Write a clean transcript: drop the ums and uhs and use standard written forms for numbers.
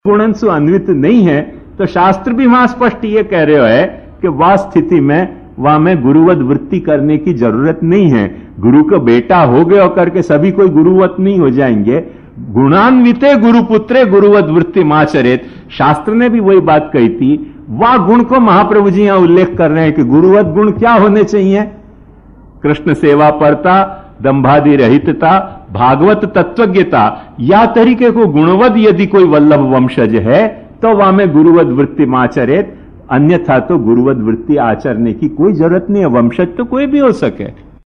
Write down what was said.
गुणन अन्वित नहीं है, तो शास्त्र भी वहां स्पष्ट ये कह रहे है कि वह स्थिति में वहां में गुरुवत वृत्ति करने की जरूरत नहीं है। गुरु का बेटा हो गए और करके सभी कोई गुरुवत नहीं हो जाएंगे। गुणान्विते गुरुपुत्रे गुरुवत वृत्ति माचरित, शास्त्र ने भी वही बात कही थी। वह गुण को महाप्रभु जी यहां उल्लेख कर रहे हैं कि गुरुवत गुण क्या होने चाहिए? कृष्ण सेवा परता, दंभादि रहितता, भागवत तत्वज्ञता, या तरीके को गुणवद यदि कोई वल्लभ वंशज है तो वहां में गुरुवद वृत्ति माचरित, अन्यथा तो गुरुवद वृत्ति आचरने की कोई जरूरत नहीं है। वंशज तो कोई भी हो सके।